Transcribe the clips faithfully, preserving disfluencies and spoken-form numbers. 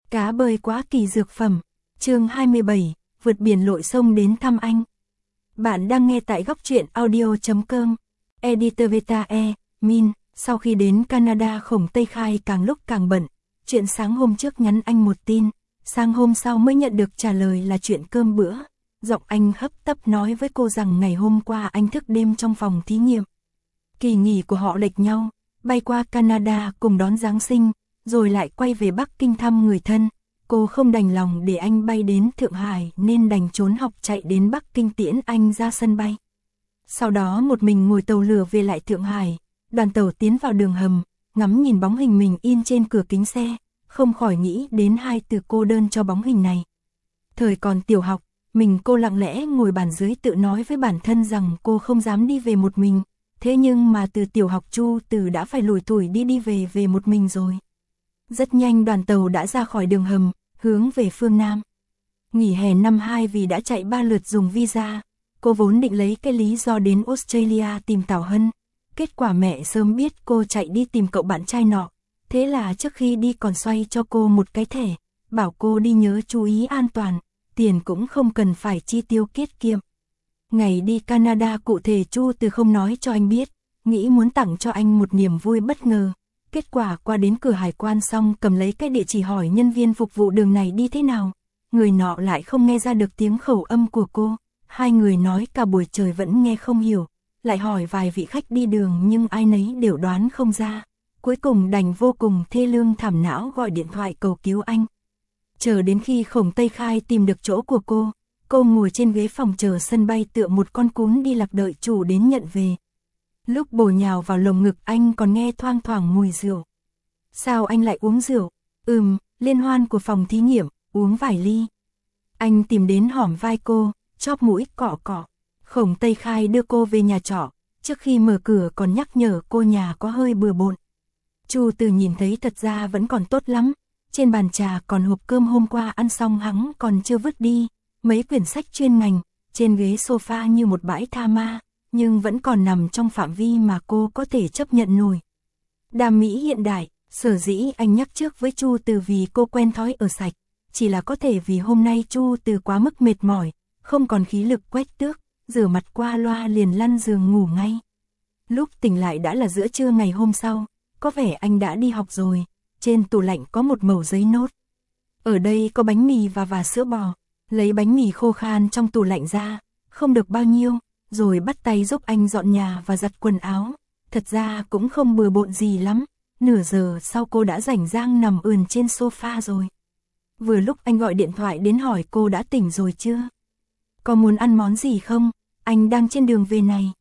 Cá bơi quá kỳ dược phẩm. Chương hai mươi bảy, vượt biển lội sông đến thăm anh. Bạn đang nghe tại góc truyện audio chấm com. Editor Veta E, Min, sau khi đến Canada Khổng Tây Khai càng lúc càng bận. Chuyện sáng hôm trước nhắn anh một tin, sáng hôm sau mới nhận được trả lời là chuyện cơm bữa. Giọng anh hấp tấp nói với cô rằng ngày hôm qua anh thức đêm trong phòng thí nghiệm. Kỳ nghỉ của họ lệch nhau, bay qua Canada cùng đón Giáng sinh, rồi lại quay về Bắc Kinh thăm người thân. Cô không đành lòng để anh bay đến Thượng Hải nên đành trốn học chạy đến Bắc Kinh tiễn anh ra sân bay. Sau đó một mình ngồi tàu lửa về lại Thượng Hải, đoàn tàu tiến vào đường hầm, ngắm nhìn bóng hình mình in trên cửa kính xe, không khỏi nghĩ đến hai từ cô đơn cho bóng hình này. Thời còn tiểu học, mình cô lặng lẽ ngồi bàn dưới tự nói với bản thân rằng cô không dám đi về một mình, thế nhưng mà từ tiểu học Chu Từ đã phải lủi thủi đi đi về về một mình rồi. Rất nhanh đoàn tàu đã ra khỏi đường hầm, hướng về phương Nam. Nghỉ hè năm hai vì đã chạy ba lượt dùng visa, cô vốn định lấy cái lý do đến Australia tìm Tảo Hân. Kết quả mẹ sớm biết cô chạy đi tìm cậu bạn trai nọ, thế là trước khi đi còn xoay cho cô một cái thẻ, bảo cô đi nhớ chú ý an toàn, tiền cũng không cần phải chi tiêu tiết kiệm. Ngày đi Canada cụ thể Chu Từ không nói cho anh biết, nghĩ muốn tặng cho anh một niềm vui bất ngờ. Kết quả qua đến cửa hải quan xong cầm lấy cái địa chỉ hỏi nhân viên phục vụ đường này đi thế nào. Người nọ lại không nghe ra được tiếng khẩu âm của cô. Hai người nói cả buổi trời vẫn nghe không hiểu. Lại hỏi vài vị khách đi đường nhưng ai nấy đều đoán không ra. Cuối cùng đành vô cùng thê lương thảm não gọi điện thoại cầu cứu anh. Chờ đến khi Khổng Tây Khai tìm được chỗ của cô, cô ngồi trên ghế phòng chờ sân bay tựa một con cún đi lạc đợi chủ đến nhận về. Lúc bổ nhào vào lồng ngực anh còn nghe thoang thoảng mùi rượu. Sao anh lại uống rượu? Ừm, liên hoan của phòng thí nghiệm, uống vài ly. Anh tìm đến hõm vai cô, chóp mũi cọ cọ. Khổng Tây Khai đưa cô về nhà trọ, trước khi mở cửa còn nhắc nhở cô nhà có hơi bừa bộn. Chu Từ nhìn thấy thật ra vẫn còn tốt lắm, trên bàn trà còn hộp cơm hôm qua ăn xong hắn còn chưa vứt đi, mấy quyển sách chuyên ngành, trên ghế sofa như một bãi tha ma, nhưng vẫn còn nằm trong phạm vi mà cô có thể chấp nhận nổi. Đàm mỹ hiện đại, sở dĩ anh nhắc trước với Chu Từ vì cô quen thói ở sạch, chỉ là có thể vì hôm nay Chu Từ quá mức mệt mỏi, không còn khí lực quét tước, rửa mặt qua loa liền lăn giường ngủ ngay. Lúc tỉnh lại đã là giữa trưa ngày hôm sau, có vẻ anh đã đi học rồi, trên tủ lạnh có một mẩu giấy nốt. Ở đây có bánh mì và và sữa bò, lấy bánh mì khô khan trong tủ lạnh ra, không được bao nhiêu, rồi bắt tay giúp anh dọn nhà và giặt quần áo. Thật ra cũng không bừa bộn gì lắm, nửa giờ sau cô đã rảnh rang nằm ườn trên sofa rồi. Vừa lúc anh gọi điện thoại đến hỏi cô đã tỉnh rồi chưa? Có muốn ăn món gì không? Anh đang trên đường về này.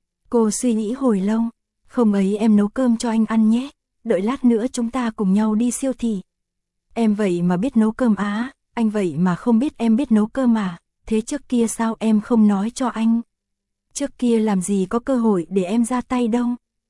Cô suy nghĩ hồi lâu, không ấy em nấu cơm cho anh ăn nhé, đợi lát nữa chúng ta cùng nhau đi siêu thị. Em vậy mà biết nấu cơm á, anh vậy mà không biết em biết nấu cơm à, thế trước kia sao em không nói cho anh? Trước kia làm gì có cơ hội để em ra tay đâu.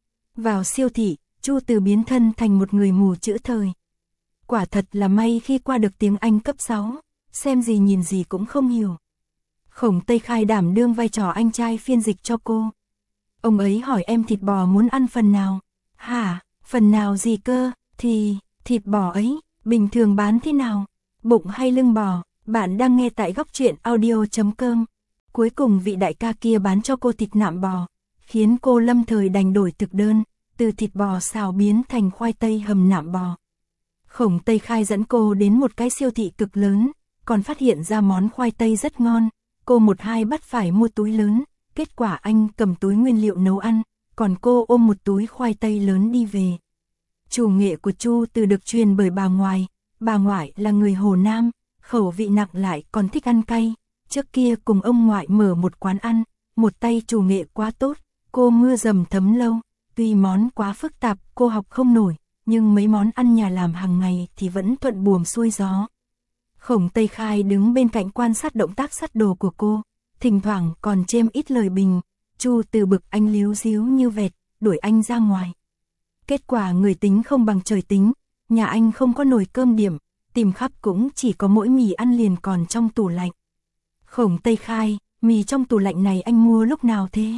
Vào siêu thị, Chu Từ biến thân thành một người mù chữ thời. Quả thật là may khi qua được tiếng Anh cấp sáu, xem gì nhìn gì cũng không hiểu. Khổng Tây Khai đảm đương vai trò anh trai phiên dịch cho cô. Ông ấy hỏi em thịt bò muốn ăn phần nào? Hả, phần nào gì cơ? Thì, thịt bò ấy, bình thường bán thế nào? Bụng hay lưng bò? Bạn đang nghe tại góc truyện audio chấm com. Cuối cùng vị đại ca kia bán cho cô thịt nạm bò, khiến cô lâm thời đành đổi thực đơn, từ thịt bò xào biến thành khoai tây hầm nạm bò. Khổng Tây Khai dẫn cô đến một cái siêu thị cực lớn, còn phát hiện ra món khoai tây rất ngon, cô một hai bắt phải mua túi lớn, kết quả anh cầm túi nguyên liệu nấu ăn, còn cô ôm một túi khoai tây lớn đi về. Chủ nghệ của Chu Từ được truyền bởi bà ngoại, bà ngoại là người Hồ Nam, khẩu vị nặng lại còn thích ăn cay. Trước kia cùng ông ngoại mở một quán ăn, một tay chủ nghệ quá tốt, cô mưa dầm thấm lâu, tuy món quá phức tạp cô học không nổi, nhưng mấy món ăn nhà làm hàng ngày thì vẫn thuận buồm xuôi gió. Khổng Tây Khai đứng bên cạnh quan sát động tác sắt đồ của cô, thỉnh thoảng còn chêm ít lời bình. Chu Từ bực anh líu díu như vẹt, đuổi anh ra ngoài. Kết quả người tính không bằng trời tính, nhà anh không có nồi cơm điểm, tìm khắp cũng chỉ có mỗi mì ăn liền còn trong tủ lạnh. Khổng Tây Khai, mì trong tủ lạnh này anh mua lúc nào thế?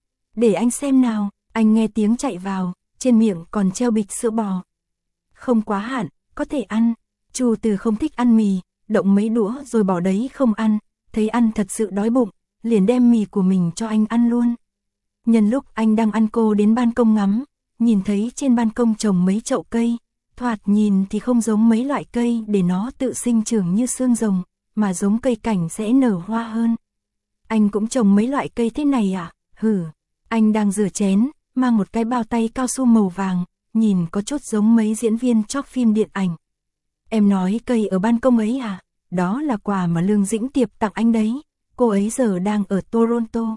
Để anh xem nào, anh nghe tiếng chạy vào, trên miệng còn treo bịch sữa bò. Không quá hạn, có thể ăn. Chu Từ không thích ăn mì, động mấy đũa rồi bỏ đấy không ăn, thấy ăn thật sự đói bụng, liền đem mì của mình cho anh ăn luôn. Nhân lúc anh đang ăn cô đến ban công ngắm, nhìn thấy trên ban công trồng mấy chậu cây, thoạt nhìn thì không giống mấy loại cây để nó tự sinh trưởng như xương rồng, mà giống cây cảnh sẽ nở hoa hơn. Anh cũng trồng mấy loại cây thế này à? Hử, anh đang rửa chén, mang một cái bao tay cao su màu vàng, nhìn có chút giống mấy diễn viên chóc phim điện ảnh. Em nói cây ở ban công ấy à? Đó là quà mà Lương Dĩnh Tiệp tặng anh đấy, cô ấy giờ đang ở Toronto.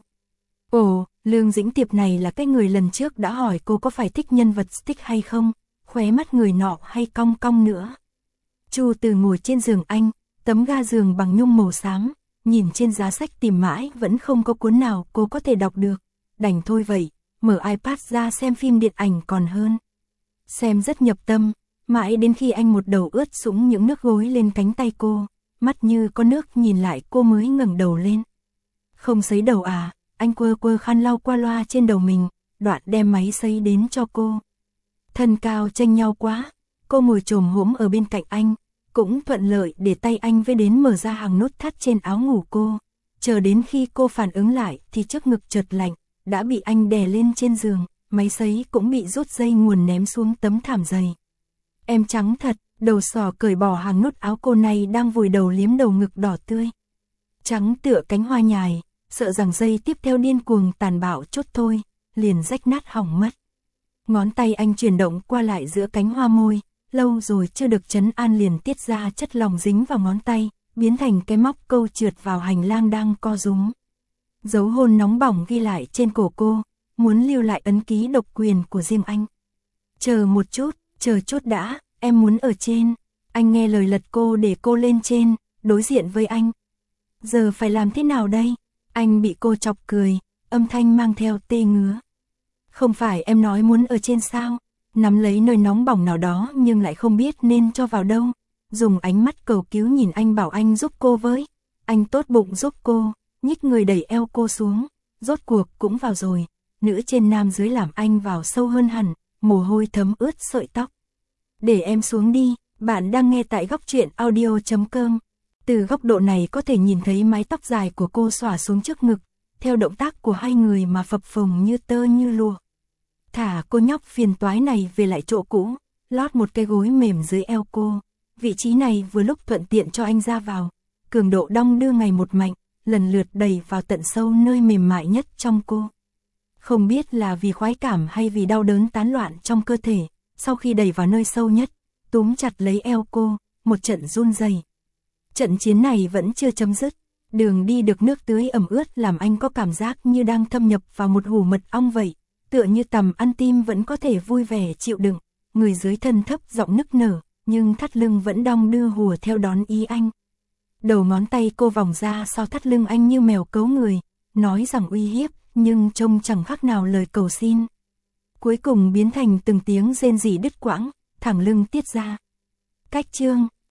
Ồ, Lương Dĩnh Tiệp này là cái người lần trước đã hỏi cô có phải thích nhân vật stick hay không, khóe mắt người nọ hay cong cong nữa. Chu Từ ngồi trên giường anh, tấm ga giường bằng nhung màu xám, nhìn trên giá sách tìm mãi vẫn không có cuốn nào cô có thể đọc được, đành thôi vậy, mở iPad ra xem phim điện ảnh còn hơn. Xem rất nhập tâm, mãi đến khi anh một đầu ướt sũng những nước gối lên cánh tay cô, mắt như có nước nhìn lại cô mới ngẩng đầu lên. Không sấy đầu à? Anh quơ quơ khăn lau qua loa trên đầu mình, đoạn đem máy sấy đến cho cô. Thân cao chênh nhau quá, cô ngồi chồm hổm ở bên cạnh anh, cũng thuận lợi để tay anh với đến mở ra hàng nút thắt trên áo ngủ cô. Chờ đến khi cô phản ứng lại thì trước ngực chợt lạnh, đã bị anh đè lên trên giường, máy sấy cũng bị rút dây nguồn ném xuống tấm thảm dày. Em trắng thật, đầu sỏ cởi bỏ hàng nút áo cô này đang vùi đầu liếm đầu ngực đỏ tươi. Trắng tựa cánh hoa nhài, sợ rằng dây tiếp theo điên cuồng tàn bạo chút thôi, liền rách nát hỏng mất. Ngón tay anh chuyển động qua lại giữa cánh hoa môi, lâu rồi chưa được trấn an liền tiết ra chất lỏng dính vào ngón tay, biến thành cái móc câu trượt vào hành lang đang co rúm. Dấu hôn nóng bỏng ghi lại trên cổ cô, muốn lưu lại ấn ký độc quyền của riêng anh. Chờ một chút, chờ chút đã, em muốn ở trên. Anh nghe lời lật cô để cô lên trên, đối diện với anh. Giờ phải làm thế nào đây? Anh bị cô chọc cười, âm thanh mang theo tê ngứa. Không phải em nói muốn ở trên sao? Nắm lấy nơi nóng bỏng nào đó nhưng lại không biết nên cho vào đâu. Dùng ánh mắt cầu cứu nhìn anh bảo anh giúp cô với. Anh tốt bụng giúp cô, nhích người đẩy eo cô xuống. Rốt cuộc cũng vào rồi. Nữ trên nam dưới làm anh vào sâu hơn hẳn, mồ hôi thấm ướt sợi tóc. Để em xuống đi, bạn đang nghe tại góc truyện audio chấm com. Từ góc độ này có thể nhìn thấy mái tóc dài của cô xõa xuống trước ngực, theo động tác của hai người mà phập phồng như tơ như lụa. Thả cô nhóc phiền toái này về lại chỗ cũ, lót một cái gối mềm dưới eo cô. Vị trí này vừa lúc thuận tiện cho anh ra vào. Cường độ đong đưa ngày một mạnh, lần lượt đẩy vào tận sâu nơi mềm mại nhất trong cô. Không biết là vì khoái cảm hay vì đau đớn tán loạn trong cơ thể, sau khi đẩy vào nơi sâu nhất, túm chặt lấy eo cô, một trận run rẩy. Trận chiến này vẫn chưa chấm dứt, đường đi được nước tưới ẩm ướt làm anh có cảm giác như đang thâm nhập vào một hủ mật ong vậy, tựa như tầm ăn tim vẫn có thể vui vẻ chịu đựng, người dưới thân thấp giọng nức nở, nhưng thắt lưng vẫn đong đưa hùa theo đón ý anh. Đầu ngón tay cô vòng ra sau thắt lưng anh như mèo cấu người, nói rằng uy hiếp, nhưng trông chẳng khác nào lời cầu xin. Cuối cùng biến thành từng tiếng rên rỉ đứt quãng, thẳng lưng tiết ra. Cách chương